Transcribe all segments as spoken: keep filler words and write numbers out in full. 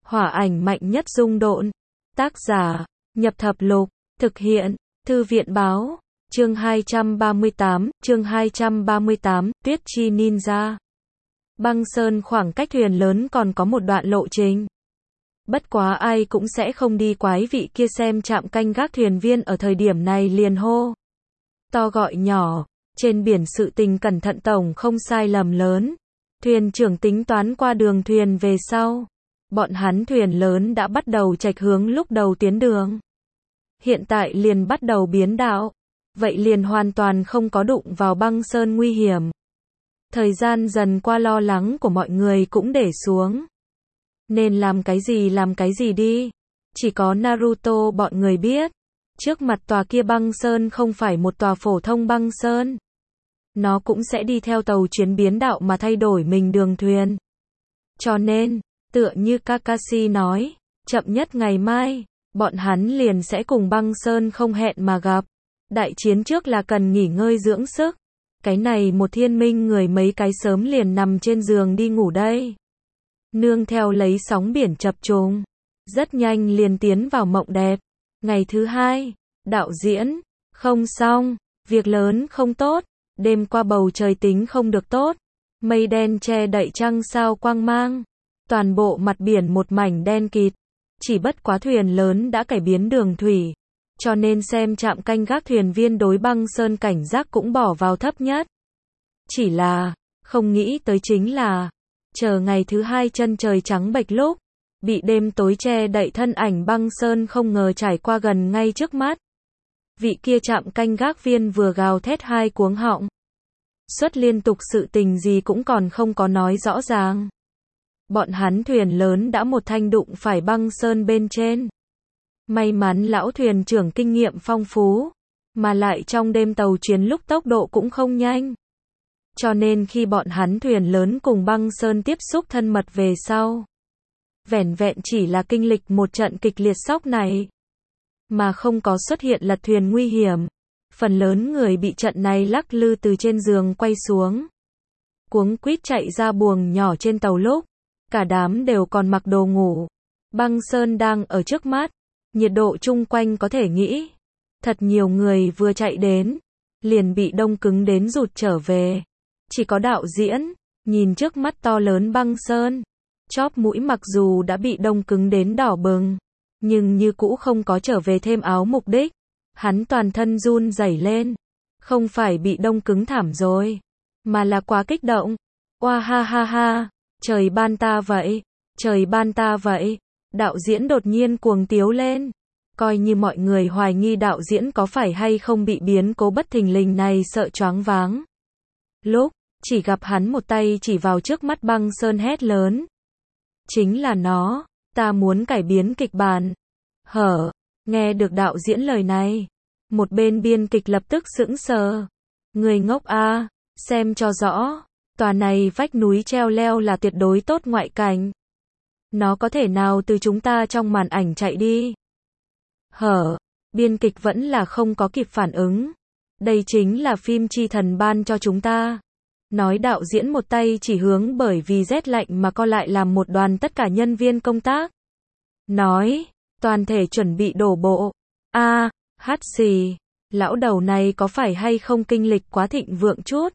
Hỏa ảnh mạnh nhất dung độn. Tác giả, Nhập Thập Lục. Thực hiện, Thư viện báo. Chương hai trăm ba mươi tám, chương hai trăm ba mươi tám, Tuyết Chi Ninja. Băng Sơn khoảng cách thuyền lớn còn có một đoạn lộ trình. Bất quá ai cũng sẽ không đi quái vị kia xem trạm canh gác thuyền viên ở thời điểm này liền hô. To gọi nhỏ, trên biển sự tình cẩn thận tổng không sai lầm lớn. Thuyền trưởng tính toán qua đường thuyền về sau. Bọn hắn thuyền lớn đã bắt đầu chệch hướng lúc đầu tuyến đường. Hiện tại liền bắt đầu biến đạo. Vậy liền hoàn toàn không có đụng vào băng sơn nguy hiểm. Thời gian dần qua lo lắng của mọi người cũng để xuống. Nên làm cái gì làm cái gì đi. Chỉ có Naruto bọn người biết. Trước mặt tòa kia băng sơn không phải một tòa phổ thông băng sơn. Nó cũng sẽ đi theo tàu chuyến biến đạo mà thay đổi mình đường thuyền. Cho nên, tựa như Kakashi nói, chậm nhất ngày mai, bọn hắn liền sẽ cùng băng sơn không hẹn mà gặp. Đại chiến trước là cần nghỉ ngơi dưỡng sức. Cái này một thiên minh người mấy cái sớm liền nằm trên giường đi ngủ đây. Nương theo lấy sóng biển chập trùng. Rất nhanh liền tiến vào mộng đẹp. Ngày thứ hai, đạo diễn, không xong, việc lớn không tốt. Đêm qua bầu trời tính không được tốt. Mây đen che đậy trăng sao quang mang. Toàn bộ mặt biển một mảnh đen kịt. Chỉ bất quá thuyền lớn đã cải biến đường thủy. Cho nên xem trạm canh gác thuyền viên đối băng sơn cảnh giác cũng bỏ vào thấp nhất. Chỉ là, không nghĩ tới chính là, chờ ngày thứ hai chân trời trắng bệch lúc, bị đêm tối che đậy thân ảnh băng sơn không ngờ trải qua gần ngay trước mắt. Vị kia trạm canh gác viên vừa gào thét hai cuống họng. Suất liên tục sự tình gì cũng còn không có nói rõ ràng. Bọn hắn thuyền lớn đã một thanh đụng phải băng sơn bên trên. May mắn lão thuyền trưởng kinh nghiệm phong phú, mà lại trong đêm tàu chuyến lúc tốc độ cũng không nhanh. Cho nên khi bọn hắn thuyền lớn cùng băng sơn tiếp xúc thân mật về sau, vẻn vẹn chỉ là kinh lịch một trận kịch liệt sốc này, mà không có xuất hiện lật thuyền nguy hiểm. Phần lớn người bị trận này lắc lư từ trên giường quay xuống. Cuống quýt chạy ra buồng nhỏ trên tàu lúc, cả đám đều còn mặc đồ ngủ. Băng sơn đang ở trước mắt. Nhiệt độ chung quanh có thể nghĩ. Thật nhiều người vừa chạy đến, liền bị đông cứng đến rụt trở về. Chỉ có đạo diễn, nhìn trước mắt to lớn băng sơn. Chóp mũi mặc dù đã bị đông cứng đến đỏ bừng, nhưng như cũ không có trở về thêm áo mục đích. Hắn toàn thân run rẩy lên. Không phải bị đông cứng thảm rồi, mà là quá kích động. Oa ha ha ha, trời ban ta vậy, trời ban ta vậy. Đạo diễn đột nhiên cuồng tiếu lên. Coi như mọi người hoài nghi đạo diễn có phải hay không bị biến cố bất thình lình này sợ choáng váng. Lúc, chỉ gặp hắn một tay chỉ vào trước mắt băng sơn hét lớn. Chính là nó, ta muốn cải biến kịch bản. Hở, nghe được đạo diễn lời này. Một bên biên kịch lập tức sững sờ. Người ngốc a, xem cho rõ. Tòa này vách núi treo leo là tuyệt đối tốt ngoại cảnh. Nó có thể nào từ chúng ta trong màn ảnh chạy đi? Hở, biên kịch vẫn là không có kịp phản ứng. Đây chính là phim chi thần ban cho chúng ta. Nói đạo diễn một tay chỉ hướng bởi vì rét lạnh mà co lại làm một đoàn tất cả nhân viên công tác. Nói, toàn thể chuẩn bị đổ bộ. A, hát xì, lão đầu này có phải hay không kinh lịch quá thịnh vượng chút?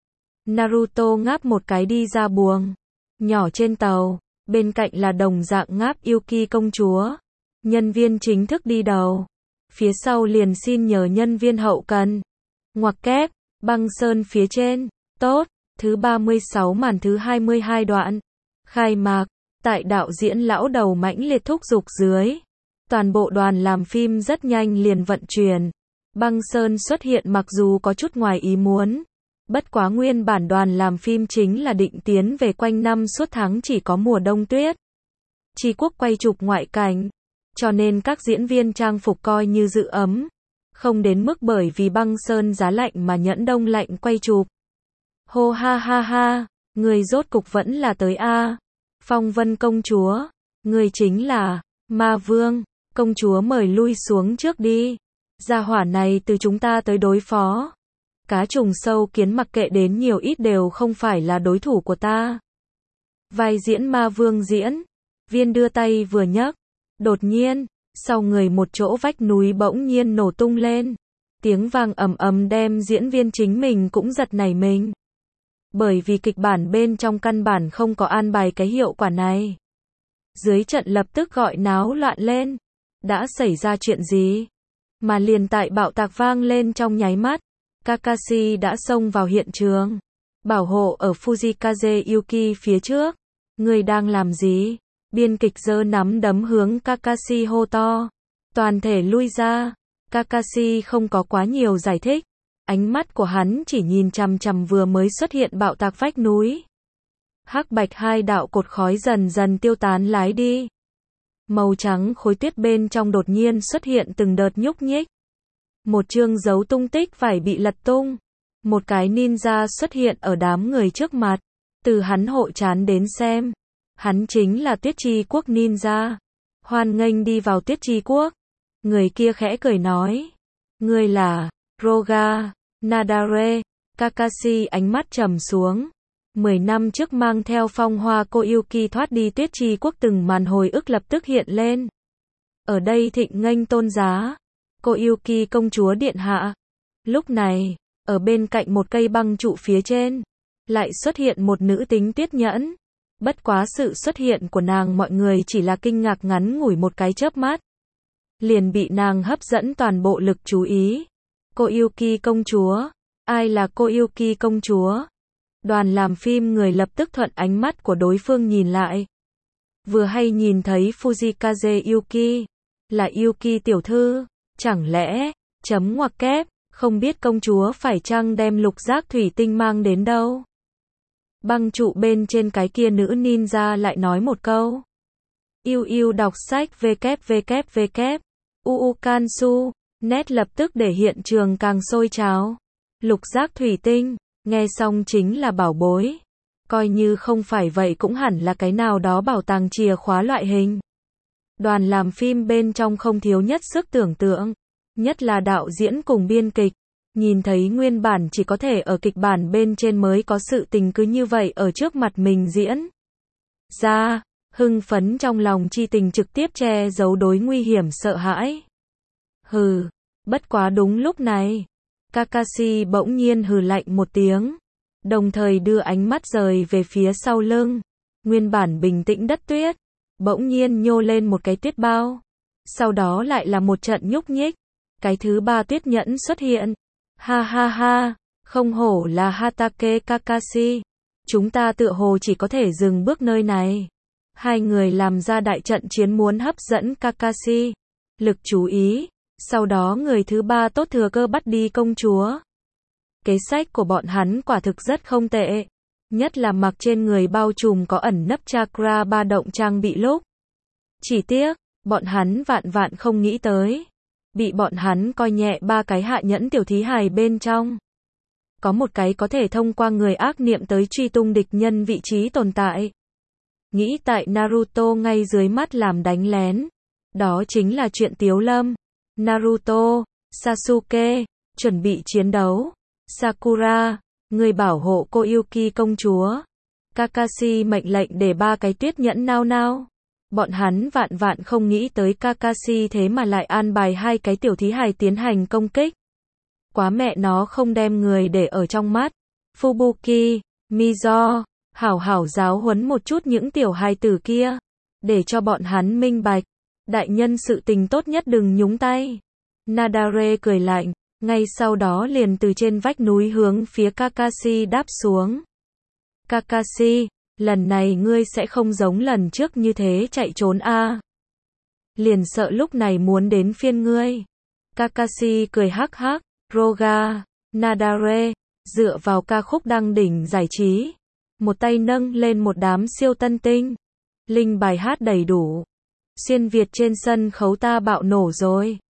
Naruto ngáp một cái đi ra buồng nhỏ trên tàu. Bên cạnh là đồng dạng ngáp Yuki công chúa. Nhân viên chính thức đi đầu. Phía sau liền xin nhờ nhân viên hậu cần. Ngoặc kép, băng sơn phía trên. Tốt, thứ ba mươi sáu màn thứ hai mươi hai đoạn. Khai mạc, tại đạo diễn lão đầu mãnh liệt thúc giục dưới. Toàn bộ đoàn làm phim rất nhanh liền vận chuyển. Băng sơn xuất hiện mặc dù có chút ngoài ý muốn. Bất quá nguyên bản đoàn làm phim chính là định tiến về quanh năm suốt tháng chỉ có mùa đông tuyết. Tri quốc quay chụp ngoại cảnh. Cho nên các diễn viên trang phục coi như giữ ấm. Không đến mức bởi vì băng sơn giá lạnh mà nhẫn đông lạnh quay chụp. Hô ha ha ha, người rốt cục vẫn là tới a. Phong Vân công chúa, người chính là Ma Vương, công chúa mời lui xuống trước đi. Gia hỏa này từ chúng ta tới đối phó. Cá trùng sâu kiến mặc kệ đến nhiều ít đều không phải là đối thủ của ta. Vai diễn Ma Vương diễn, Viên đưa tay vừa nhấc, đột nhiên, sau người một chỗ vách núi bỗng nhiên nổ tung lên. Tiếng vang ầm ầm đem diễn viên chính mình cũng giật nảy mình. Bởi vì kịch bản bên trong căn bản không có an bài cái hiệu quả này. Dưới trận lập tức gọi náo loạn lên. Đã xảy ra chuyện gì? Mà liền tại bạo tạc vang lên trong nháy mắt, Kakashi đã xông vào hiện trường. Bảo hộ ở Fujikaze Yuki phía trước. Người đang làm gì? Biên kịch giơ nắm đấm hướng Kakashi hô to. Toàn thể lui ra. Kakashi không có quá nhiều giải thích. Ánh mắt của hắn chỉ nhìn chằm chằm vừa mới xuất hiện bạo tạc vách núi. Hắc bạch hai đạo cột khói dần dần tiêu tán lái đi. Màu trắng khối tuyết bên trong đột nhiên xuất hiện từng đợt nhúc nhích. Một chương dấu tung tích vải bị lật tung. Một cái ninja xuất hiện ở đám người trước mặt. Từ hắn hộ trán đến xem. Hắn chính là Tuyết Chi Quốc ninja. Hoan nghênh đi vào Tuyết Chi Quốc. Người kia khẽ cười nói. Người là Roga Nadare. Kakashi ánh mắt trầm xuống. Mười năm trước mang theo phong hoa Koyuki thoát đi Tuyết Chi Quốc, từng màn hồi ức lập tức hiện lên. Ở đây thịnh nghênh tôn giá. Koyuki công chúa điện hạ. Lúc này, ở bên cạnh một cây băng trụ phía trên, lại xuất hiện một nữ tính Tuyết Nhẫn. Bất quá sự xuất hiện của nàng mọi người chỉ là kinh ngạc ngắn ngủi một cái chớp mắt. Liền bị nàng hấp dẫn toàn bộ lực chú ý. Koyuki công chúa. Ai là Koyuki công chúa? Đoàn làm phim người lập tức thuận ánh mắt của đối phương nhìn lại. Vừa hay nhìn thấy Fujikaze Yuki. Là Yuki tiểu thư. Chẳng lẽ, chấm ngoặc kép, không biết công chúa phải chăng đem lục giác thủy tinh mang đến đâu? Băng trụ bên trên cái kia nữ ninja lại nói một câu. Yêu yêu đọc sách www. Uu Kansu. Nét lập tức để hiện trường càng sôi trào. Lục giác thủy tinh, nghe xong chính là bảo bối. Coi như không phải vậy cũng hẳn là cái nào đó bảo tàng chìa khóa loại hình. Đoàn làm phim bên trong không thiếu nhất sức tưởng tượng. Nhất là đạo diễn cùng biên kịch. Nhìn thấy nguyên bản chỉ có thể ở kịch bản bên trên mới có sự tình cứ như vậy ở trước mặt mình diễn ra, hưng phấn trong lòng chi tình trực tiếp che giấu đối nguy hiểm sợ hãi. Hừ, bất quá đúng lúc này, Kakashi bỗng nhiên hừ lạnh một tiếng, đồng thời đưa ánh mắt rời về phía sau lưng. Nguyên bản bình tĩnh đất tuyết, bỗng nhiên nhô lên một cái tuyết bao. Sau đó lại là một trận nhúc nhích. Cái thứ ba tuyết nhẫn xuất hiện. Ha ha ha, không hổ là Hatake Kakashi. Chúng ta tựa hồ chỉ có thể dừng bước nơi này. Hai người làm ra đại trận chiến muốn hấp dẫn Kakashi lực chú ý. Sau đó người thứ ba tốt thừa cơ bắt đi công chúa. Kế sách của bọn hắn quả thực rất không tệ. Nhất là mặc trên người bao trùm có ẩn nấp chakra ba động trang bị lúc. Chỉ tiếc, bọn hắn vạn vạn không nghĩ tới. Bị bọn hắn coi nhẹ ba cái hạ nhẫn tiểu thí hài bên trong. Có một cái có thể thông qua người ác niệm tới truy tung địch nhân vị trí tồn tại. Nghĩ tại Naruto ngay dưới mắt làm đánh lén. Đó chính là chuyện Tiếu Lâm. Naruto, Sasuke, chuẩn bị chiến đấu. Sakura, người bảo hộ Koyuki công chúa. Kakashi mệnh lệnh để ba cái tuyết nhẫn nao nao. Bọn hắn vạn vạn không nghĩ tới Kakashi thế mà lại an bài hai cái tiểu thí hài tiến hành công kích. Quá mẹ nó không đem người để ở trong mắt. Fubuki, Mizo, hảo hảo giáo huấn một chút những tiểu hài tử kia. Để cho bọn hắn minh bạch. Đại nhân sự tình tốt nhất đừng nhúng tay. Nadare cười lạnh. Ngay sau đó liền từ trên vách núi hướng phía Kakashi đáp xuống. Kakashi, lần này ngươi sẽ không giống lần trước như thế chạy trốn a. À. Liền sợ lúc này muốn đến phiên ngươi. Kakashi cười hắc hắc. Roga, Nadare, dựa vào ca khúc đăng đỉnh giải trí. Một tay nâng lên một đám siêu tân tinh. Linh bài hát đầy đủ. Xuyên Việt trên sân khấu ta bạo nổ rồi.